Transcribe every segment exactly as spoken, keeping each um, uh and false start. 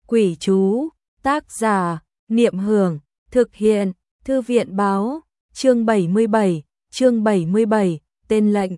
Quỷ chú, tác giả, Niệm Hưởng, thực hiện, Thư viện báo, chương bảy mươi bảy, chương bảy mươi bảy, tên lệnh.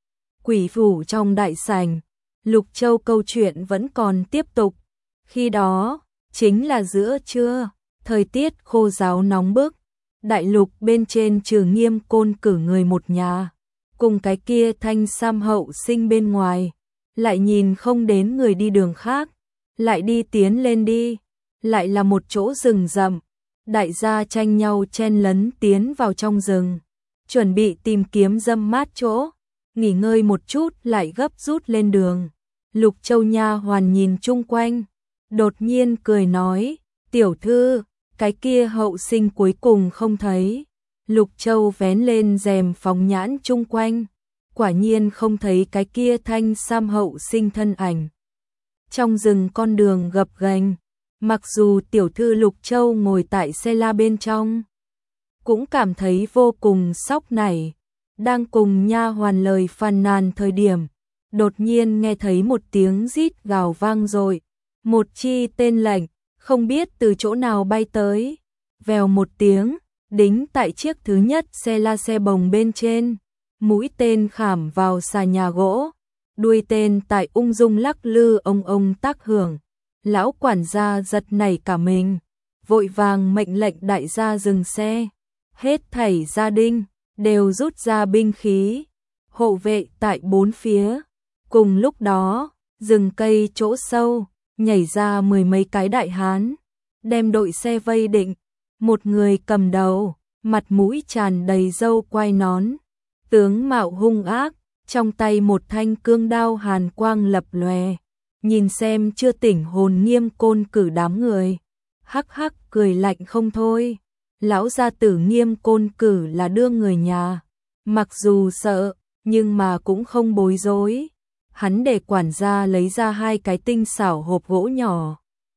Quỷ phủ trong đại sảnh, Lục Châu câu chuyện vẫn còn tiếp tục. Khi đó, chính là giữa trưa, thời tiết khô ráo nóng bức. Đại lục bên trên trừ Nghiêm Côn cử người một nhà, cùng cái kia thanh sam hậu sinh bên ngoài, lại nhìn không đến người đi đường khác, lại đi tiến lên đi, lại là một chỗ rừng rậm. Đại gia tranh nhau chen lấn tiến vào trong rừng, chuẩn bị tìm kiếm râm mát chỗ, nghỉ ngơi một chút lại gấp rút lên đường. Lục Châu nha hoàn nhìn chung quanh, đột nhiên cười nói, tiểu thư, cái kia hậu sinh cuối cùng không thấy. Lục Châu vén lên rèm phóng nhãn chung quanh, quả nhiên không thấy cái kia thanh sam hậu sinh thân ảnh. Trong rừng con đường gập ghềnh, mặc dù tiểu thư Lục Châu ngồi tại xe la bên trong, cũng cảm thấy vô cùng sốc nảy. Đang cùng nha hoàn lời phàn nàn thời điểm, đột nhiên nghe thấy một tiếng rít gào vang dội, một chi tên lệnh, không biết từ chỗ nào bay tới, vèo một tiếng, đính tại chiếc thứ nhất xe la xe bồng bên trên, mũi tên khảm vào xà nhà gỗ, đuôi tên tại ung dung lắc lư ông ông tác hưởng. Lão quản gia giật nảy cả mình, vội vàng mệnh lệnh đại gia dừng xe, hết thảy gia đình đều rút ra binh khí, hộ vệ tại bốn phía. Cùng lúc đó, rừng cây chỗ sâu, nhảy ra mười mấy cái đại hán, đem đội xe vây định, một người cầm đầu, mặt mũi tràn đầy râu quai nón, tướng mạo hung ác, trong tay một thanh cương đao hàn quang lập lòe, nhìn xem chưa tỉnh hồn Nghiêm Côn cử đám người, hắc hắc cười lạnh không thôi. Lão gia tử Nghiêm Côn cử là đưa người nhà, mặc dù sợ, nhưng mà cũng không bối rối. Hắn để quản gia lấy ra hai cái tinh xảo hộp gỗ nhỏ,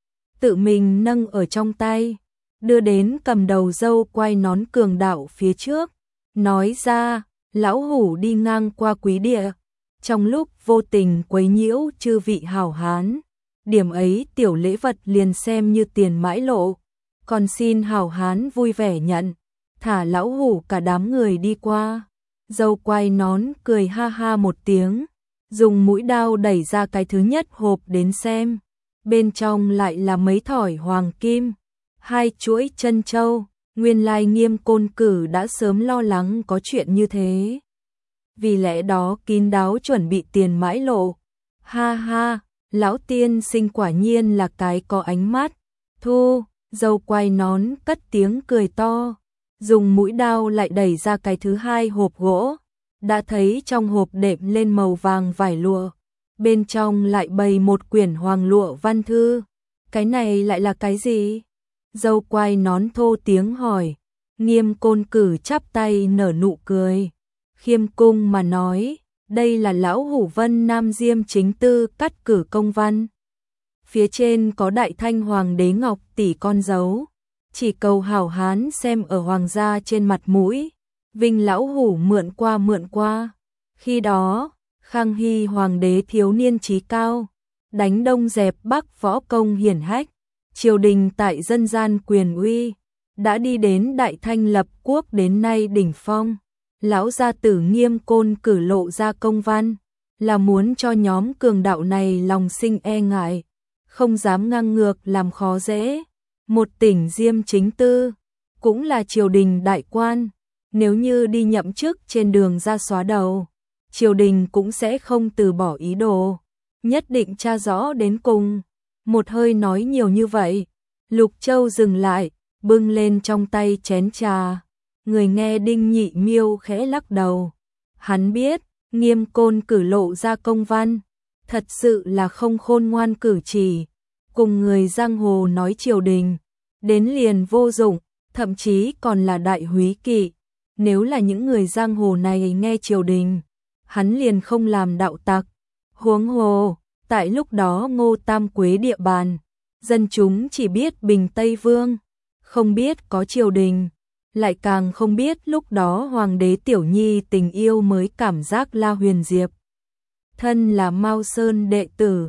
tự mình nâng ở trong tay, đưa đến cầm đầu râu quai nón cường đạo phía trước, nói ra, lão hủ đi ngang qua quý địa, trong lúc vô tình quấy nhiễu chư vị hảo hán, điểm ấy tiểu lễ vật liền xem như tiền mãi lộ, còn xin hảo hán vui vẻ nhận, thả lão hủ cả đám người đi qua. Râu quai nón cười ha ha một tiếng, dùng mũi đao đẩy ra cái thứ nhất hộp đến xem, bên trong lại là mấy thỏi hoàng kim, hai chuỗi chân châu. Nguyên lai Nghiêm Côn cử đã sớm lo lắng có chuyện như thế, vì lẽ đó kín đáo chuẩn bị tiền mãi lộ. Ha ha, lão tiên sinh quả nhiên là cái có ánh mắt. Thu, râu quai nón cất tiếng cười to, dùng mũi đao lại đẩy ra cái thứ hai hộp gỗ, đã thấy trong hộp đệm lên màu vàng vải lụa, bên trong lại bày một quyển hoàng lụa văn thư. Cái này lại là cái gì? Râu quai nón thô tiếng hỏi. Nghiêm Côn cử chắp tay nở nụ cười, khiêm cung mà nói, đây là lão hủ Vân Nam Diêm chính tư cắt cử công văn. Phía trên có đại thanh hoàng đế ngọc tỷ con dấu, chỉ cầu hảo hán xem ở hoàng gia trên mặt mũi, vinh lão hủ mượn qua mượn qua. Khi đó, Khang Hy hoàng đế thiếu niên trí cao, đánh đông dẹp bắc võ công hiển hách, triều đình tại dân gian quyền uy, đã đi đến đại thanh lập quốc đến nay đỉnh phong. Lão gia tử Nghiêm Côn cử lộ ra công văn, là muốn cho nhóm cường đạo này lòng sinh e ngại, không dám ngang ngược làm khó dễ. Một tỉnh Diêm chính tư, cũng là triều đình đại quan, nếu như đi nhậm chức trên đường ra xóa đầu, triều đình cũng sẽ không từ bỏ ý đồ, nhất định tra rõ đến cùng. Một hơi nói nhiều như vậy, Lục Châu dừng lại, bưng lên trong tay chén trà. Người nghe Đinh Nhị Miêu khẽ lắc đầu. Hắn biết, Nghiêm Côn cử lộ ra công văn, thật sự là không khôn ngoan cử chỉ, cùng người giang hồ nói triều đình, đến liền vô dụng, thậm chí còn là đại húy kỵ. Nếu là những người giang hồ này nghe triều đình, hắn liền không làm đạo tặc. Huống hồ, tại lúc đó Ngô Tam Quế địa bàn, dân chúng chỉ biết Bình Tây Vương, không biết có triều đình, lại càng không biết lúc đó hoàng đế Tiểu Nhi tình yêu mới cảm giác La Huyền Diệp. Thân là Mao Sơn đệ tử,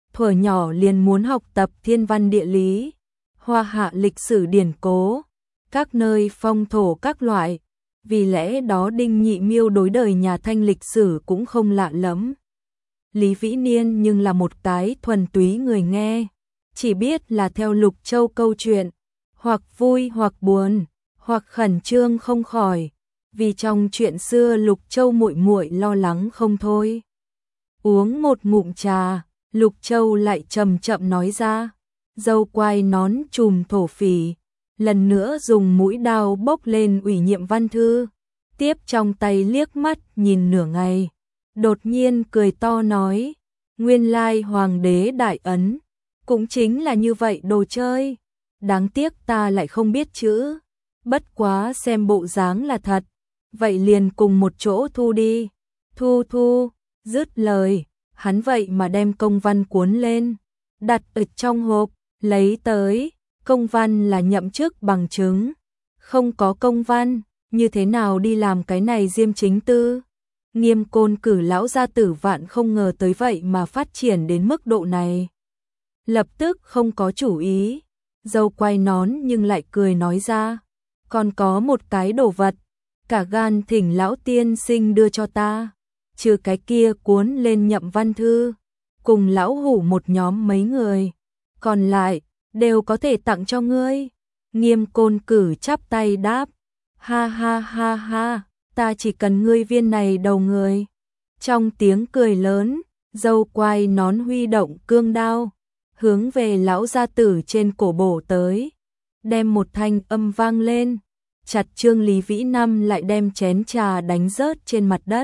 thuở nhỏ liền muốn học tập thiên văn địa lý, hoa hạ lịch sử điển cố, các nơi phong thổ các loại, vì lẽ đó Đinh Nhị Miêu đối đời nhà Thanh lịch sử cũng không lạ lẫm. Lý Vĩ Niên nhưng là một cái thuần túy người nghe, chỉ biết là theo Lục Châu câu chuyện, hoặc vui hoặc buồn, hoặc khẩn trương không khỏi, vì trong chuyện xưa Lục Châu muội muội lo lắng không thôi. Uống một ngụm trà, Lục Châu lại chậm chậm nói ra, dâu quai nón trùm thổ phỉ, lần nữa dùng mũi đao bốc lên ủy nhiệm văn thư, tiếp trong tay liếc mắt nhìn nửa ngày, đột nhiên cười to nói, nguyên lai hoàng đế đại ấn, cũng chính là như vậy đồ chơi, đáng tiếc ta lại không biết chữ, bất quá xem bộ dáng là thật, vậy liền cùng một chỗ thu đi, thu thu, dứt lời, hắn vậy mà đem công văn cuốn lên, đặt ở trong hộp, lấy tới, công văn là nhậm chức bằng chứng, không có công văn, như thế nào đi làm cái này diêm chính tư. Nghiêm Côn Cử lão gia tử vạn không ngờ tới vậy mà phát triển đến mức độ này. Lập tức không có chủ ý, dâu quay nón nhưng lại cười nói ra, còn có một cái đồ vật, cả gan thỉnh lão tiên sinh đưa cho ta, trừ cái kia cuốn lên nhậm văn thư, cùng lão hủ một nhóm mấy người, còn lại đều có thể tặng cho ngươi. Nghiêm Côn Cử chắp tay đáp, ha ha ha ha, ta chỉ cần ngươi viên này đầu người. Trong tiếng cười lớn, dâu quai nón huy động cương đao, hướng về lão gia tử trên cổ bổ tới, đem một thanh âm vang lên, chặt Trương Lý Vĩ Năm lại đem chén trà đánh rớt trên mặt đất.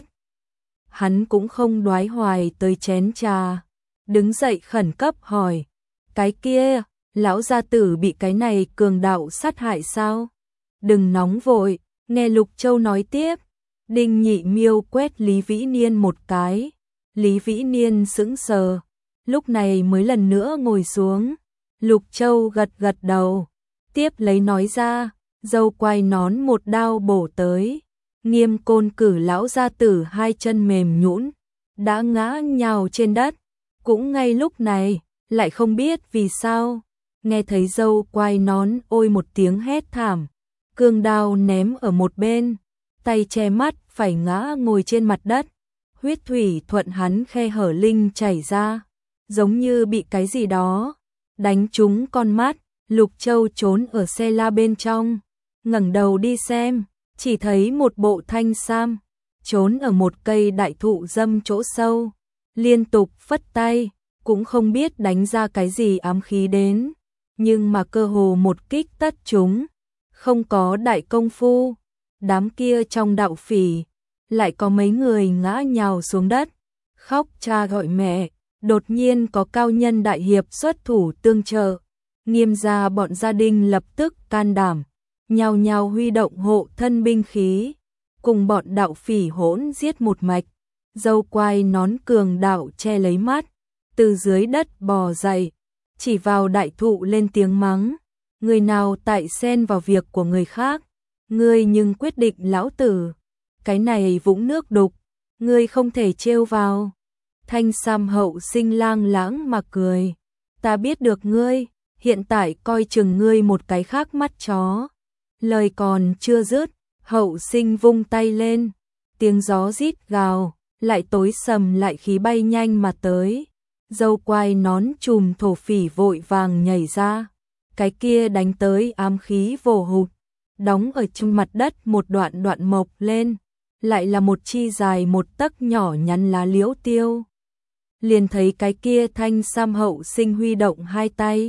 Hắn cũng không đoái hoài tới chén trà, đứng dậy khẩn cấp hỏi, cái kia, lão gia tử bị cái này cường đạo sát hại sao? Đừng nóng vội, nghe Lục Châu nói tiếp. Đinh Nhị Miêu quét Lý Vĩ Niên một cái, Lý Vĩ Niên sững sờ, lúc này mới lần nữa ngồi xuống. Lục Châu gật gật đầu, tiếp lấy nói ra, dâu quai nón một đao bổ tới, Nghiêm Côn Cử lão gia tử hai chân mềm nhũn, đã ngã nhào trên đất, cũng ngay lúc này, lại không biết vì sao, nghe thấy dâu quai nón ôi một tiếng hét thảm, cương đao ném ở một bên, tay che mắt phải ngã ngồi trên mặt đất, huyết thủy thuận hắn khe hở linh chảy ra, giống như bị cái gì đó đánh trúng con mắt. Lục Châu trốn ở xe la bên trong, ngẩng đầu đi xem, chỉ thấy một bộ thanh sam, trốn ở một cây đại thụ dâm chỗ sâu, liên tục phất tay, cũng không biết đánh ra cái gì ám khí đến, nhưng mà cơ hồ một kích tất chúng, không có đại công phu, đám kia trong đạo phỉ, lại có mấy người ngã nhào xuống đất, khóc cha gọi mẹ, đột nhiên có cao nhân đại hiệp xuất thủ tương trợ, Nghiêm gia bọn gia đình lập tức can đảm, nhào nhào huy động hộ thân binh khí, cùng bọn đạo phỉ hỗn giết một mạch, dâu quai nón cường đạo che lấy mắt, từ dưới đất bò dậy, chỉ vào đại thụ lên tiếng mắng, người nào tại xen vào việc của người khác, ngươi nhưng quyết định lão tử, cái này vũng nước đục, ngươi không thể trêu vào. Thanh sam hậu sinh lang lãng mà cười, ta biết được ngươi, hiện tại coi chừng ngươi một cái khác mắt chó. Lời còn chưa dứt, hậu sinh vung tay lên, tiếng gió rít gào, lại tối sầm lại khí bay nhanh mà tới. Dâu quai nón trùm thổ phỉ vội vàng nhảy ra, cái kia đánh tới ám khí vồ hụt, đóng ở trên mặt đất một đoạn đoạn mộc lên, lại là một chi dài một tấc nhỏ nhắn lá liễu tiêu. Liền thấy cái kia thanh sam hậu sinh huy động hai tay,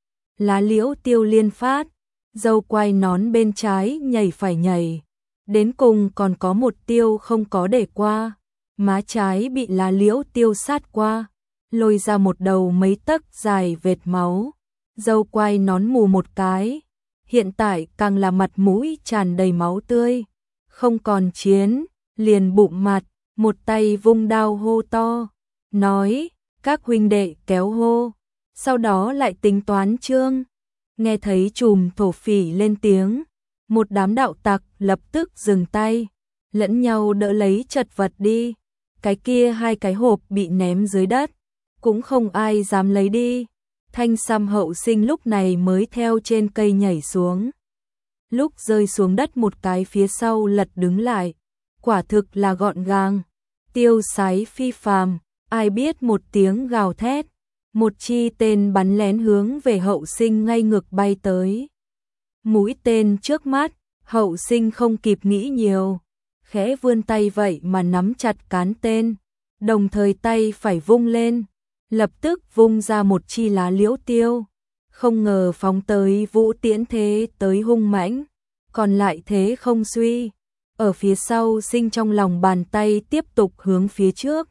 lá liễu tiêu liên phát, dâu quai nón bên trái nhảy phải nhảy, đến cùng còn có một tiêu không có để qua, má trái bị lá liễu tiêu sát qua, lôi ra một đầu mấy tấc dài vệt máu, dâu quai nón mù một cái, hiện tại càng là mặt mũi tràn đầy máu tươi, không còn chiến, liền bụng mặt, một tay vung đao hô to, nói, các huynh đệ kéo hô, sau đó lại tính toán chương. Nghe thấy trùm thổ phỉ lên tiếng, một đám đạo tặc lập tức dừng tay, lẫn nhau đỡ lấy chật vật đi, cái kia hai cái hộp bị ném dưới đất, cũng không ai dám lấy đi. Thanh Sam hậu sinh lúc này mới theo trên cây nhảy xuống. Lúc rơi xuống đất một cái phía sau lật đứng lại, quả thực là gọn gàng, tiêu sái phi phàm, ai biết một tiếng gào thét, một chi tên bắn lén hướng về hậu sinh ngay ngực bay tới. Mũi tên trước mắt, hậu sinh không kịp nghĩ nhiều, khẽ vươn tay vậy mà nắm chặt cán tên, đồng thời tay phải vung lên, lập tức vung ra một chi lá liễu tiêu, không ngờ phóng tới vũ tiễn thế tới hung mãnh, còn lại thế không suy, ở phía sau sinh trong lòng bàn tay tiếp tục hướng phía trước,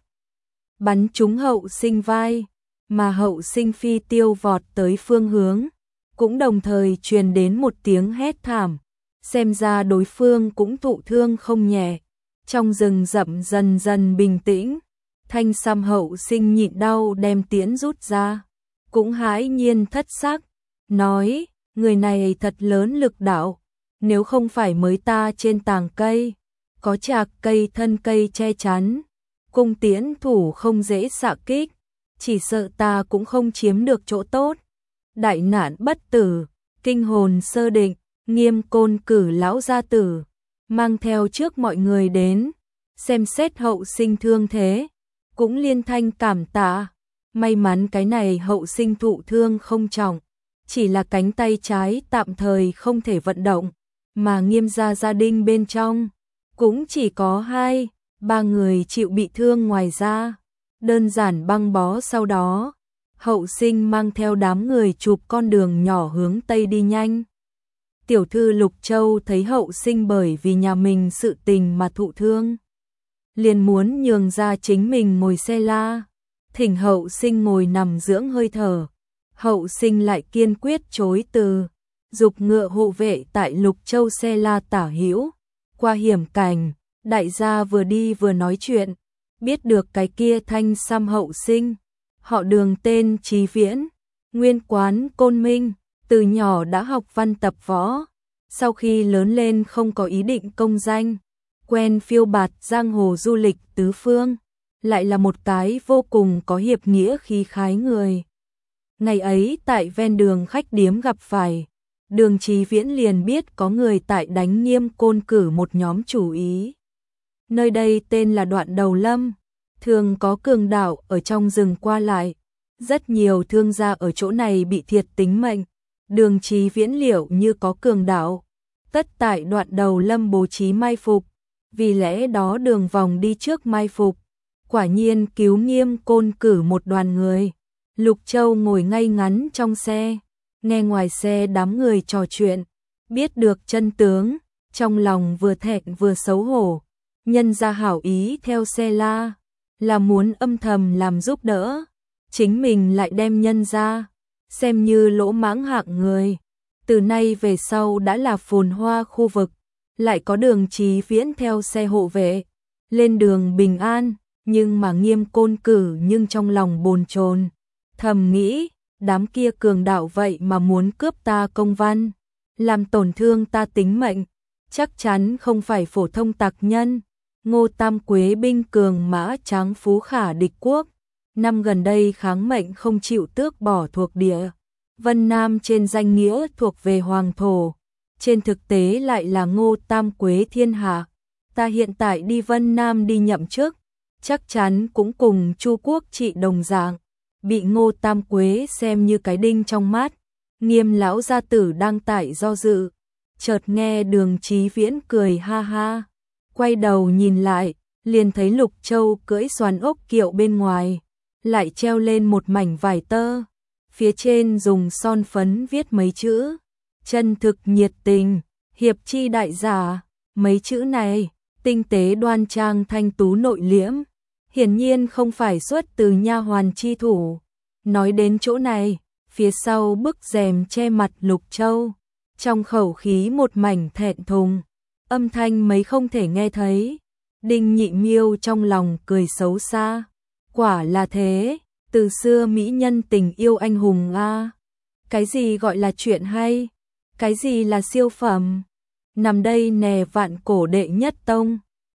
bắn trúng hậu sinh vai, mà hậu sinh phi tiêu vọt tới phương hướng, cũng đồng thời truyền đến một tiếng hét thảm, xem ra đối phương cũng thụ thương không nhẹ. Trong rừng rậm dần dần bình tĩnh, Thanh Sam hậu sinh nhịn đau đem tiễn rút ra, cũng hãi nhiên thất sắc, nói, người này thật lớn lực đạo, nếu không phải mới ta trên tàng cây, có chạc cây thân cây che chắn, cung tiễn thủ không dễ xạ kích, chỉ sợ ta cũng không chiếm được chỗ tốt. Đại nạn bất tử, kinh hồn sơ định, Nghiêm Côn cử lão gia tử, mang theo trước mọi người đến, xem xét hậu sinh thương thế, cũng liên thanh cảm tạ, may mắn cái này hậu sinh thụ thương không trọng, chỉ là cánh tay trái tạm thời không thể vận động, mà Nghiêm gia gia đình bên trong, cũng chỉ có hai, ba người chịu bị thương ngoài ra, đơn giản băng bó sau đó. Hậu sinh mang theo đám người chụp con đường nhỏ hướng Tây đi nhanh. Tiểu thư Lục Châu thấy hậu sinh bởi vì nhà mình sự tình mà thụ thương, liền muốn nhường ra chính mình ngồi xe la, thỉnh hậu sinh ngồi nằm dưỡng hơi thở. Hậu sinh lại kiên quyết chối từ, dục ngựa hộ vệ tại Lục Châu xe la tả hữu, qua hiểm cảnh, đại gia vừa đi vừa nói chuyện, biết được cái kia Thanh Sam hậu sinh. Họ Đường tên Chí Viễn, nguyên quán Côn Minh, từ nhỏ đã học văn tập võ, sau khi lớn lên không có ý định công danh, quen phiêu bạt giang hồ du lịch tứ phương, lại là một cái vô cùng có hiệp nghĩa khí khái người. Ngày ấy tại ven đường khách điếm gặp phải, Đường Chí Viễn liền biết có người tại đánh Nghiêm Côn cử một nhóm chủ ý. Nơi đây tên là Đoạn Đầu Lâm, thường có cường đạo ở trong rừng qua lại, rất nhiều thương gia ở chỗ này bị thiệt tính mệnh. Đường Chí Viễn liệu như có cường đạo, tất tại Đoạn Đầu Lâm bố trí mai phục, vì lẽ đó đường vòng đi trước mai phục, quả nhiên cứu Nghiêm Côn cử một đoàn người. Lục Châu ngồi ngay ngắn trong xe, nghe ngoài xe đám người trò chuyện, biết được chân tướng, trong lòng vừa thẹn vừa xấu hổ, nhân ra hảo ý theo xe la, là muốn âm thầm làm giúp đỡ, chính mình lại đem nhân ra, xem như lỗ mãng hạng người. Từ nay về sau đã là phồn hoa khu vực, lại có Đường Chí Viễn theo xe hộ vệ, lên đường bình an, nhưng mà Nghiêm Côn cử nhưng trong lòng bồn chồn, thầm nghĩ, đám kia cường đạo vậy mà muốn cướp ta công văn, làm tổn thương ta tính mệnh, chắc chắn không phải phổ thông tặc nhân. Ngô Tam Quế binh cường mã tráng phú khả địch quốc, năm gần đây kháng mệnh không chịu tước bỏ thuộc địa. Vân Nam trên danh nghĩa thuộc về hoàng thổ, trên thực tế lại là Ngô Tam Quế thiên hạ. Ta hiện tại đi Vân Nam đi nhậm chức, chắc chắn cũng cùng Chu Quốc trị đồng dạng, bị Ngô Tam Quế xem như cái đinh trong mắt. Nghiêm lão gia tử đang tại do dự, chợt nghe Đường Chí Viễn cười ha ha. Quay đầu nhìn lại, liền thấy Lục Châu cưỡi xoàn ốc kiệu bên ngoài, lại treo lên một mảnh vải tơ, phía trên dùng son phấn viết mấy chữ, chân thực nhiệt tình, hiệp chi đại giả. Mấy chữ này, tinh tế đoan trang thanh tú nội liễm, hiển nhiên không phải xuất từ nha hoàn chi thủ. Nói đến chỗ này, phía sau bức rèm che mặt Lục Châu, trong khẩu khí một mảnh thẹn thùng, âm thanh mấy không thể nghe thấy. Đinh Nhị Miêu trong lòng cười xấu xa, quả là thế, từ xưa mỹ nhân tình yêu anh hùng a. Cái gì gọi là chuyện hay, cái gì là siêu phẩm, nằm đây nè vạn cổ đệ nhất tông.